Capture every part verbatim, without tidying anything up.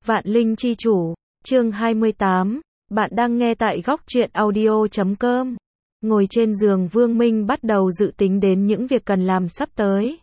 Vạn Linh Chi Chủ, chương hai mươi tám, bạn đang nghe tại góc truyện audio chấm com. Ngồi trên giường Vương Minh bắt đầu dự tính đến những việc cần làm sắp tới.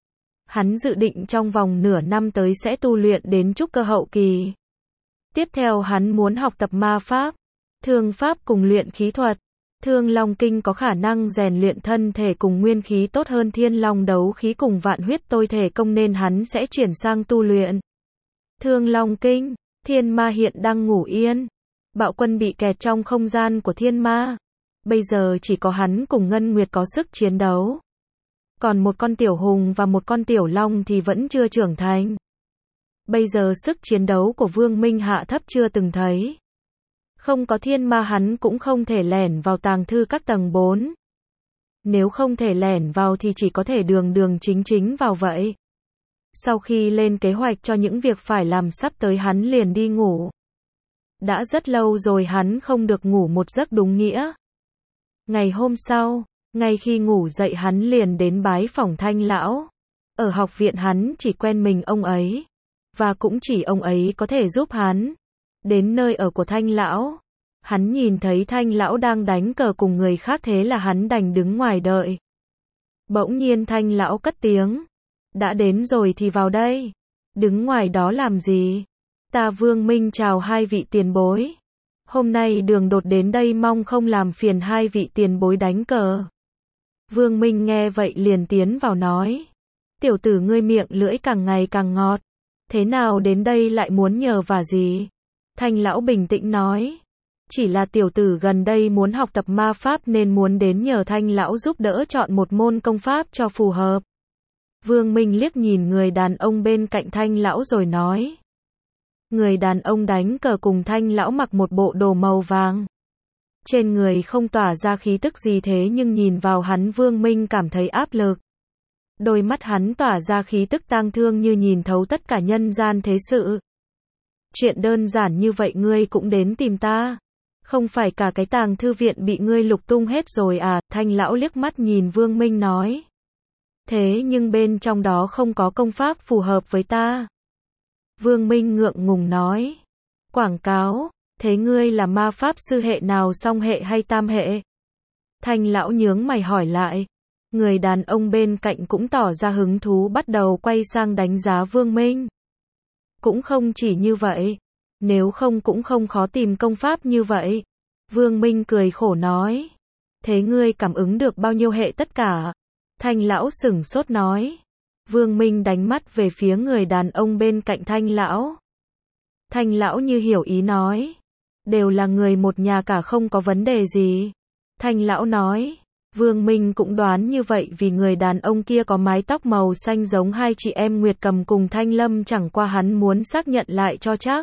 Hắn dự định trong vòng nửa năm tới sẽ tu luyện đến trúc cơ hậu kỳ. Tiếp theo hắn muốn học tập ma pháp, thương pháp cùng luyện khí thuật. Thương Long Kinh có khả năng rèn luyện thân thể cùng nguyên khí tốt hơn Thiên Long đấu khí cùng Vạn Huyết Tôi thể công nên hắn sẽ chuyển sang tu luyện Thương Long Kinh. Thiên Ma hiện đang ngủ yên. Bạo Quân bị kẹt trong không gian của Thiên Ma. Bây giờ chỉ có hắn cùng Ngân Nguyệt có sức chiến đấu. Còn một con Tiểu Hùng và một con Tiểu Long thì vẫn chưa trưởng thành. Bây giờ sức chiến đấu của Vương Minh hạ thấp chưa từng thấy. Không có Thiên Ma hắn cũng không thể lẻn vào tàng thư các tầng bốn. Nếu không thể lẻn vào thì chỉ có thể đường đường chính chính vào vậy. Sau khi lên kế hoạch cho những việc phải làm sắp tới hắn liền đi ngủ. Đã rất lâu rồi hắn không được ngủ một giấc đúng nghĩa. Ngày hôm sau, ngay khi ngủ dậy hắn liền đến bái phỏng Thanh lão. Ở học viện hắn chỉ quen mình ông ấy. Và cũng chỉ ông ấy có thể giúp hắn. Đến nơi ở của Thanh lão. Hắn nhìn thấy Thanh lão đang đánh cờ cùng người khác thế là hắn đành đứng ngoài đợi. Bỗng nhiên Thanh lão cất tiếng. Đã đến rồi thì vào đây. Đứng ngoài đó làm gì? Ta Vương Minh chào hai vị tiền bối. Hôm nay đường đột đến đây mong không làm phiền hai vị tiền bối đánh cờ. Vương Minh nghe vậy liền tiến vào nói. Tiểu tử ngươi miệng lưỡi càng ngày càng ngọt. Thế nào đến đây lại muốn nhờ vả gì? Thanh lão bình tĩnh nói. Chỉ là tiểu tử gần đây muốn học tập ma pháp nên muốn đến nhờ Thanh lão giúp đỡ chọn một môn công pháp cho phù hợp. Vương Minh liếc nhìn người đàn ông bên cạnh Thanh lão rồi nói. Người đàn ông đánh cờ cùng Thanh lão mặc một bộ đồ màu vàng. Trên người không tỏa ra khí tức gì thế nhưng nhìn vào hắn Vương Minh cảm thấy áp lực. Đôi mắt hắn tỏa ra khí tức tang thương như nhìn thấu tất cả nhân gian thế sự. Chuyện đơn giản như vậy ngươi cũng đến tìm ta. Không phải cả cái tàng thư viện bị ngươi lục tung hết rồi à? Thanh lão liếc mắt nhìn Vương Minh nói. Thế nhưng bên trong đó không có công pháp phù hợp với ta. Vương Minh ngượng ngùng nói. Quảng cáo, thế ngươi là ma pháp sư hệ nào, song hệ hay tam hệ? Thanh lão nhướng mày hỏi lại. Người đàn ông bên cạnh cũng tỏ ra hứng thú bắt đầu quay sang đánh giá Vương Minh. Cũng không chỉ như vậy. Nếu không cũng không khó tìm công pháp như vậy. Vương Minh cười khổ nói. Thế ngươi cảm ứng được bao nhiêu hệ tất cả? Thanh lão sửng sốt nói. Vương Minh đánh mắt về phía người đàn ông bên cạnh Thanh lão. Thanh lão như hiểu ý nói. Đều là người một nhà cả không có vấn đề gì. Thanh lão nói. Vương Minh cũng đoán như vậy vì người đàn ông kia có mái tóc màu xanh giống hai chị em Nguyệt Cầm cùng Thanh Lâm, chẳng qua hắn muốn xác nhận lại cho chắc.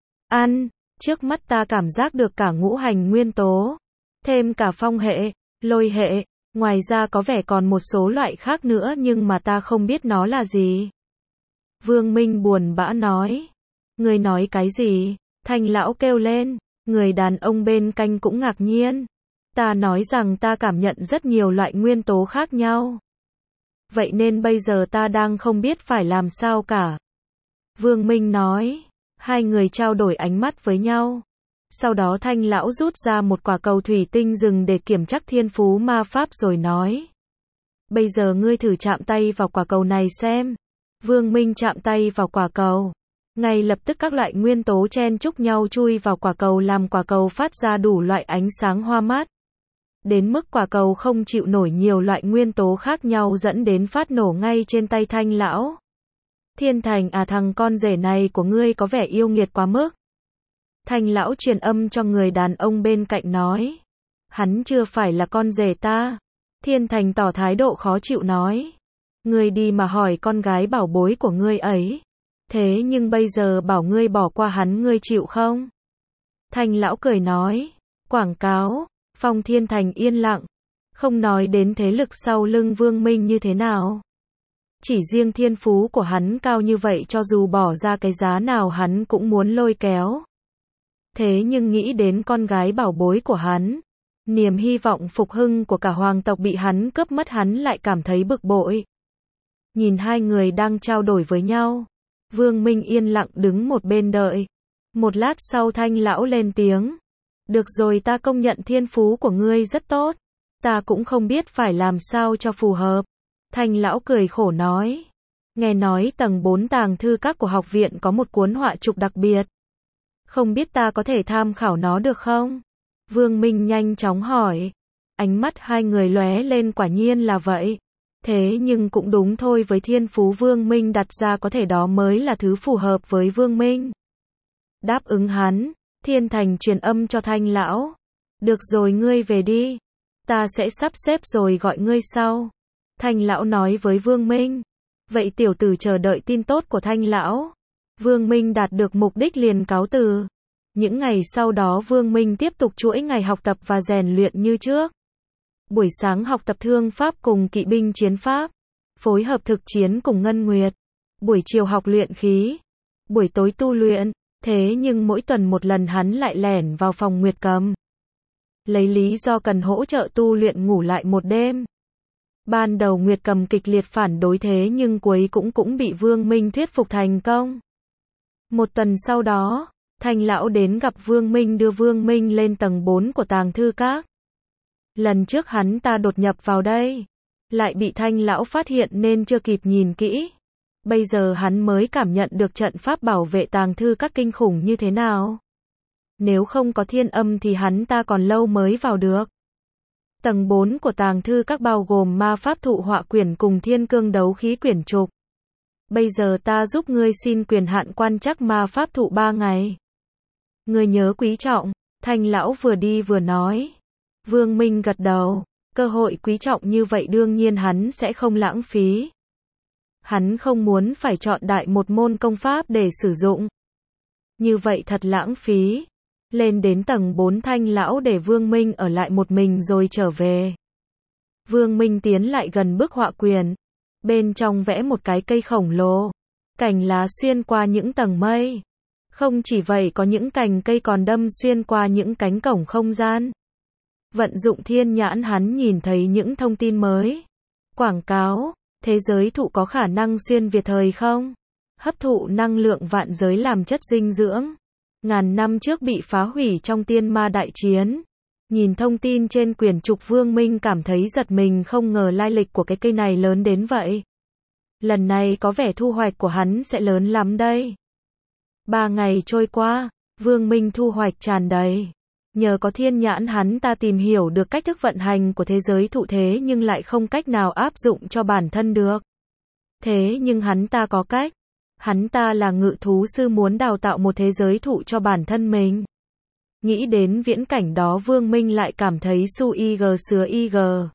Ăn, trước mắt ta cảm giác được cả ngũ hành nguyên tố. Thêm cả phong hệ, lôi hệ. Ngoài ra có vẻ còn một số loại khác nữa nhưng mà ta không biết nó là gì. Vương Minh buồn bã nói. Người nói cái gì? Thanh lão kêu lên. Người đàn ông bên cạnh cũng ngạc nhiên. Ta nói rằng ta cảm nhận rất nhiều loại nguyên tố khác nhau. Vậy nên bây giờ ta đang không biết phải làm sao cả. Vương Minh nói. Hai người trao đổi ánh mắt với nhau. Sau đó Thanh lão rút ra một quả cầu thủy tinh rừng để kiểm chắc thiên phú ma pháp rồi nói. Bây giờ ngươi thử chạm tay vào quả cầu này xem. Vương Minh chạm tay vào quả cầu. Ngay lập tức các loại nguyên tố chen chúc nhau chui vào quả cầu làm quả cầu phát ra đủ loại ánh sáng hoa mát. Đến mức quả cầu không chịu nổi nhiều loại nguyên tố khác nhau dẫn đến phát nổ ngay trên tay Thanh lão. Thiên Thành à, thằng con rể này của ngươi có vẻ yêu nghiệt quá mức. Thanh lão truyền âm cho người đàn ông bên cạnh nói. Hắn chưa phải là con rể ta. Thiên Thành tỏ thái độ khó chịu nói. Ngươi đi mà hỏi con gái bảo bối của ngươi ấy. Thế nhưng bây giờ bảo ngươi bỏ qua hắn ngươi chịu không? Thanh lão cười nói. Quảng cáo. Phong Thiên Thành yên lặng. Không nói đến thế lực sau lưng Vương Minh như thế nào. Chỉ riêng thiên phú của hắn cao như vậy cho dù bỏ ra cái giá nào hắn cũng muốn lôi kéo. Thế nhưng nghĩ đến con gái bảo bối của hắn, niềm hy vọng phục hưng của cả hoàng tộc bị hắn cướp mất hắn lại cảm thấy bực bội. Nhìn hai người đang trao đổi với nhau, Vương Minh yên lặng đứng một bên đợi. Một lát sau Thanh lão lên tiếng. Được rồi, ta công nhận thiên phú của ngươi rất tốt. Ta cũng không biết phải làm sao cho phù hợp. Thanh lão cười khổ nói. Nghe nói tầng bốn tàng thư các của học viện có một cuốn họa trục đặc biệt. Không biết ta có thể tham khảo nó được không? Vương Minh nhanh chóng hỏi. Ánh mắt hai người lóe lên, quả nhiên là vậy. Thế nhưng cũng đúng thôi, với thiên phú Vương Minh đặt ra có thể đó mới là thứ phù hợp với Vương Minh. Đáp ứng hắn, Thiên Thành truyền âm cho Thanh lão. Được rồi, ngươi về đi. Ta sẽ sắp xếp rồi gọi ngươi sau. Thanh lão nói với Vương Minh. Vậy tiểu tử chờ đợi tin tốt của Thanh lão. Vương Minh đạt được mục đích liền cáo từ. Những ngày sau đó Vương Minh tiếp tục chuỗi ngày học tập và rèn luyện như trước. Buổi sáng học tập thương pháp cùng kỵ binh chiến pháp, phối hợp thực chiến cùng Ngân Nguyệt. Buổi chiều học luyện khí, buổi tối tu luyện. Thế nhưng mỗi tuần một lần hắn lại lẻn vào phòng Nguyệt Cầm. Lấy lý do cần hỗ trợ tu luyện ngủ lại một đêm. Ban đầu Nguyệt Cầm kịch liệt phản đối, thế nhưng cuối cũng cũng bị Vương Minh thuyết phục thành công. Một tuần sau đó, Thanh lão đến gặp Vương Minh, đưa Vương Minh lên tầng bốn của tàng thư các. Lần trước hắn ta đột nhập vào đây, lại bị Thanh lão phát hiện nên chưa kịp nhìn kỹ. Bây giờ hắn mới cảm nhận được trận pháp bảo vệ tàng thư các kinh khủng như thế nào. Nếu không có thiên âm thì hắn ta còn lâu mới vào được. Tầng bốn của tàng thư các bao gồm ma pháp thụ họa quyển cùng thiên cương đấu khí quyển trục. Bây giờ ta giúp ngươi xin quyền hạn quan trắc ma pháp thụ ba ngày. Ngươi nhớ quý trọng. Thanh lão vừa đi vừa nói. Vương Minh gật đầu. Cơ hội quý trọng như vậy đương nhiên hắn sẽ không lãng phí. Hắn không muốn phải chọn đại một môn công pháp để sử dụng. Như vậy thật lãng phí. Lên đến tầng bốn, Thanh lão để Vương Minh ở lại một mình rồi trở về. Vương Minh tiến lại gần bức họa quyển. Bên trong vẽ một cái cây khổng lồ. Cành lá xuyên qua những tầng mây. Không chỉ vậy, có những cành cây còn đâm xuyên qua những cánh cổng không gian. Vận dụng thiên nhãn, hắn nhìn thấy những thông tin mới. Quảng cáo. Thế giới thụ có khả năng xuyên việt thời không? Hấp thụ năng lượng vạn giới làm chất dinh dưỡng. Ngàn năm trước bị phá hủy trong tiên ma đại chiến. Nhìn thông tin trên quyển trục, Vương Minh cảm thấy giật mình, không ngờ lai lịch của cái cây này lớn đến vậy. Lần này có vẻ thu hoạch của hắn sẽ lớn lắm đây. Ba ngày trôi qua, Vương Minh thu hoạch tràn đầy. Nhờ có thiên nhãn, hắn ta tìm hiểu được cách thức vận hành của thế giới thụ, thế nhưng lại không cách nào áp dụng cho bản thân được. Thế nhưng hắn ta có cách. Hắn ta là ngự thú sư, muốn đào tạo một thế giới thụ cho bản thân mình. Nghĩ đến viễn cảnh đó, Vương Minh lại cảm thấy su ig sứa ig.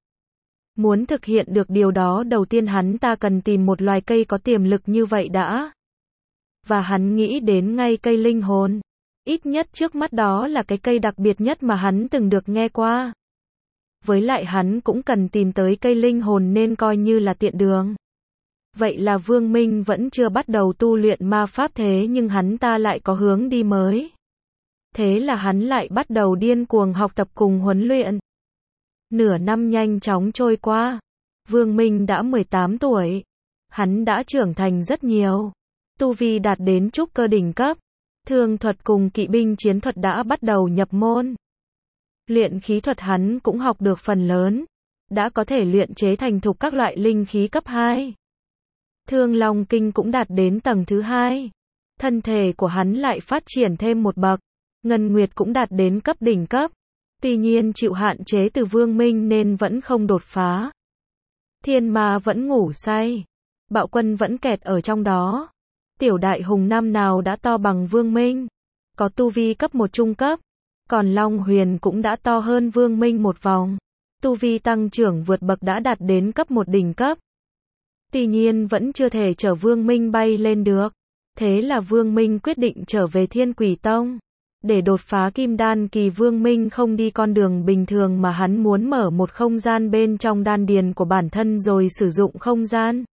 Muốn thực hiện được điều đó, đầu tiên hắn ta cần tìm một loài cây có tiềm lực như vậy đã. Và hắn nghĩ đến ngay cây linh hồn. Ít nhất trước mắt đó là cái cây đặc biệt nhất mà hắn từng được nghe qua. Với lại hắn cũng cần tìm tới cây linh hồn nên coi như là tiện đường. Vậy là Vương Minh vẫn chưa bắt đầu tu luyện ma pháp, thế nhưng hắn ta lại có hướng đi mới. Thế là hắn lại bắt đầu điên cuồng học tập cùng huấn luyện. Nửa năm nhanh chóng trôi qua. Vương Minh đã mười tám tuổi. Hắn đã trưởng thành rất nhiều. Tu vi đạt đến trúc cơ đỉnh cấp. Thương thuật cùng kỵ binh chiến thuật đã bắt đầu nhập môn. Luyện khí thuật hắn cũng học được phần lớn. Đã có thể luyện chế thành thục các loại linh khí cấp hai. Thương Long Kinh cũng đạt đến tầng thứ hai. Thân thể của hắn lại phát triển thêm một bậc. Ngân Nguyệt cũng đạt đến cấp đỉnh cấp. Tuy nhiên chịu hạn chế từ Vương Minh nên vẫn không đột phá. Thiên Ma vẫn ngủ say. Bạo Quân vẫn kẹt ở trong đó. Tiểu Đại Hùng năm nào đã to bằng Vương Minh. Có tu vi cấp một trung cấp. Còn Long Huyền cũng đã to hơn Vương Minh một vòng. Tu vi tăng trưởng vượt bậc, đã đạt đến cấp một đỉnh cấp. Tuy nhiên vẫn chưa thể chở Vương Minh bay lên được. Thế là Vương Minh quyết định trở về Thiên Quỷ Tông. Để đột phá kim đan kỳ, Vương Minh không đi con đường bình thường mà hắn muốn mở một không gian bên trong đan điền của bản thân rồi sử dụng không gian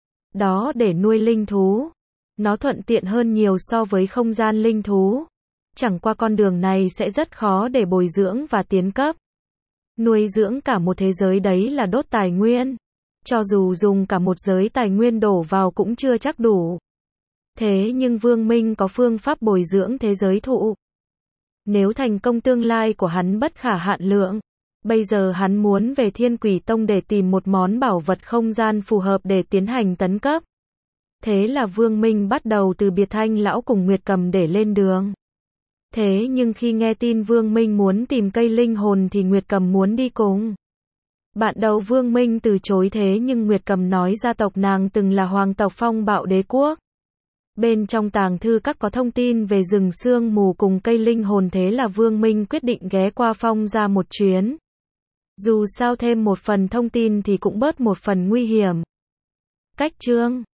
đó để nuôi linh thú. Nó thuận tiện hơn nhiều so với không gian linh thú. Chẳng qua con đường này sẽ rất khó để bồi dưỡng và tiến cấp. Nuôi dưỡng cả một thế giới đấy là đốt tài nguyên. Cho dù dùng cả một giới tài nguyên đổ vào cũng chưa chắc đủ. Thế nhưng Vương Minh có phương pháp bồi dưỡng thế giới thụ. Nếu thành công tương lai của hắn bất khả hạn lượng. Bây giờ hắn muốn về Thiên Quỷ Tông để tìm một món bảo vật không gian phù hợp để tiến hành tấn cấp. Thế là Vương Minh bắt đầu từ biệt Thanh lão cùng Nguyệt Cầm để lên đường. Thế nhưng khi nghe tin Vương Minh muốn tìm cây linh hồn thì Nguyệt Cầm muốn đi cùng. Bạn đầu Vương Minh từ chối, thế nhưng Nguyệt Cầm nói gia tộc nàng từng là hoàng tộc Phong Bạo Đế Quốc. Bên trong tàng thư các có thông tin về rừng sương mù cùng cây linh hồn, thế là Vương Minh quyết định ghé qua Phong ra một chuyến. Dù sao thêm một phần thông tin thì cũng bớt một phần nguy hiểm. Cách chương